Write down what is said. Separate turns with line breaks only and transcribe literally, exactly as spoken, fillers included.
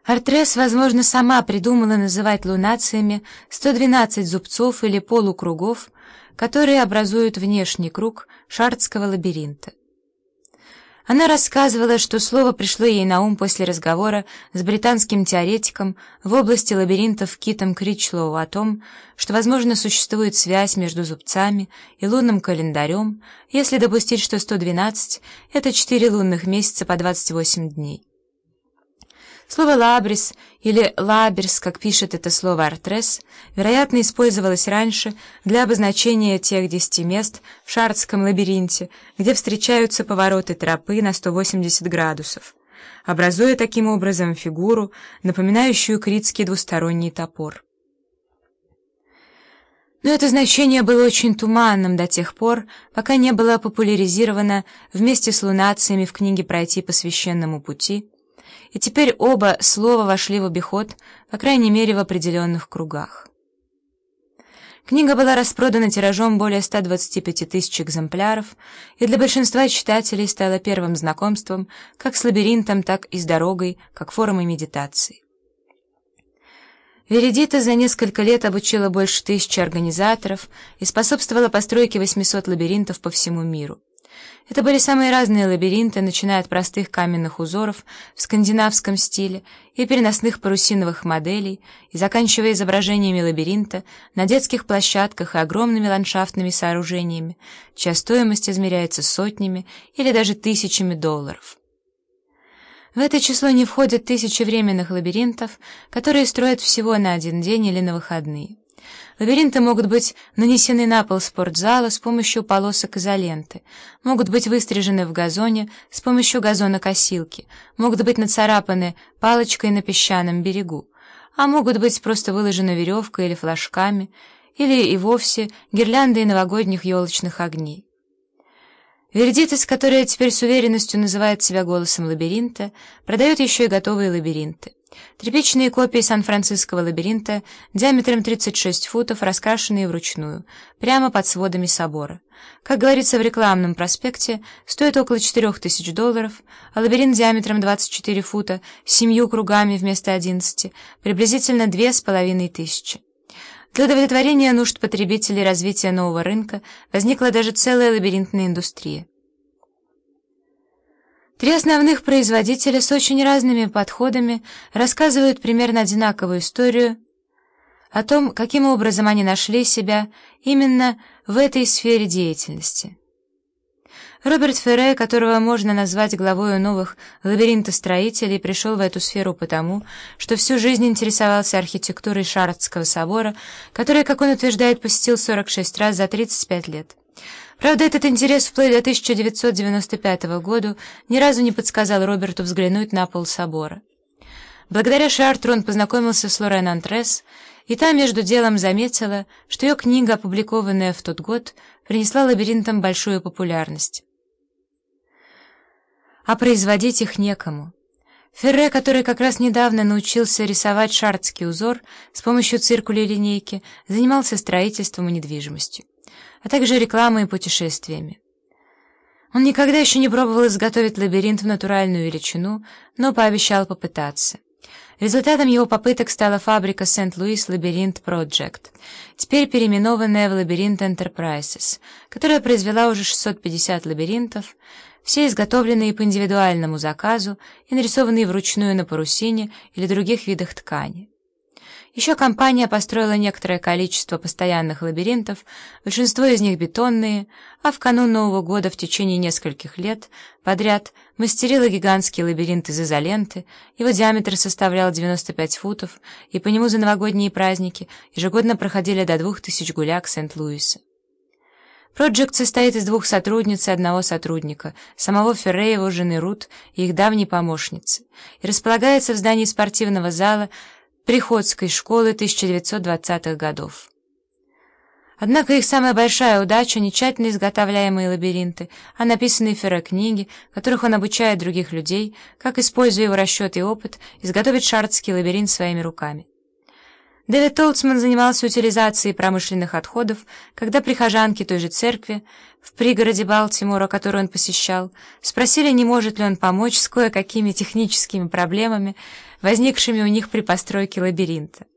Артрес, возможно, сама придумала называть лунациями сто двенадцать зубцов или полукругов, которые образуют внешний круг шардского лабиринта. Она рассказывала, что слово пришло ей на ум после разговора с британским теоретиком в области лабиринтов Китом Кричлоу о том, что, возможно, существует связь между зубцами и лунным календарем, если допустить, что сто двенадцать — это четыре лунных месяца по двадцать восемь дней. Слово «лабрис» или «лаберс», как пишет это слово Артрес, вероятно, использовалось раньше для обозначения тех десяти мест в шардском лабиринте, где встречаются повороты тропы на сто восемьдесят градусов, образуя таким образом фигуру, напоминающую критский двусторонний топор. Но это значение было очень туманным до тех пор, пока не было популяризировано вместе с лунациями в книге «Пройти по священному пути», и теперь оба слова вошли в обиход, по крайней мере, в определенных кругах. Книга была распродана тиражом более ста двадцати пяти тысяч экземпляров и для большинства читателей стала первым знакомством как с лабиринтом, так и с дорогой, как формой медитации. Веридита за несколько лет обучила больше тысячи организаторов и способствовала постройке восьмисот лабиринтов по всему миру. Это были самые разные лабиринты, начиная от простых каменных узоров в скандинавском стиле и переносных парусиновых моделей и заканчивая изображениями лабиринта на детских площадках и огромными ландшафтными сооружениями, чья стоимость измеряется сотнями или даже тысячами долларов. В это число не входят тысячи временных лабиринтов, которые строят всего на один день или на выходные. Лабиринты могут быть нанесены на пол спортзала с помощью полосок изоленты, могут быть выстрижены в газоне с помощью газонокосилки, могут быть нацарапаны палочкой на песчаном берегу, а могут быть просто выложены веревкой или флажками, или и вовсе гирляндой новогодних елочных огней. Вердитас, которая теперь с уверенностью называет себя голосом лабиринта, продает еще и готовые лабиринты. Тряпичные копии Сан-Франциского лабиринта диаметром тридцать шесть футов, раскрашенные вручную, прямо под сводами собора. Как говорится в рекламном проспекте, стоит около четырех тысяч долларов, а лабиринт диаметром двадцать четыре фута с семью кругами вместо одиннадцати приблизительно две с половиной тысячи. Для удовлетворения нужд потребителей и развития нового рынка возникла даже целая лабиринтная индустрия. Три основных производителя с очень разными подходами рассказывают примерно одинаковую историю о том, каким образом они нашли себя именно в этой сфере деятельности. Роберт Ферре, которого можно назвать главой новых лабиринтостроителей, пришел в эту сферу потому, что всю жизнь интересовался архитектурой Шардского собора, который, как он утверждает, посетил сорок шесть раз за тридцать пять лет. Правда, этот интерес вплоть до тысяча девятьсот девяносто пятого года ни разу не подсказал Роберту взглянуть на пол собора. Благодаря Шартру он познакомился с Лорен Артрес, и та между делом заметила, что ее книга, опубликованная в тот год, принесла лабиринтам большую популярность. А производить их некому. Ферре, который как раз недавно научился рисовать шардский узор с помощью циркуля и линейки, занимался строительством и недвижимостью, а также рекламой и путешествиями. Он никогда еще не пробовал изготовить лабиринт в натуральную величину, но пообещал попытаться. Результатом его попыток стала фабрика Сент-Луис Labyrinth Project, теперь переименованная в Labyrinth Enterprises, которая произвела уже шестьсот пятьдесят лабиринтов, все изготовленные по индивидуальному заказу и нарисованные вручную на парусине или других видах ткани. Еще компания построила некоторое количество постоянных лабиринтов, большинство из них бетонные, а в канун Нового года в течение нескольких лет подряд мастерила гигантский лабиринт из изоленты, его диаметр составлял девяносто пять футов, и по нему за новогодние праздники ежегодно проходили до двух тысяч гуляк Сент-Луиса. Проджект состоит из двух сотрудниц и одного сотрудника, самого Ферре, его жены Рут и их давней помощницы, и располагается в здании спортивного зала Приходской школы тысяча девятьсот двадцатых годов. Однако их самая большая удача — не тщательно изготовляемые лабиринты, а написанные Ферре книги, которых он обучает других людей, как, используя его расчет и опыт, изготовить шардский лабиринт своими руками. Дэвид Толцман занимался утилизацией промышленных отходов, когда прихожанки той же церкви в пригороде Балтимора, которую он посещал, спросили, не может ли он помочь с кое-какими техническими проблемами, возникшими у них при постройке лабиринта.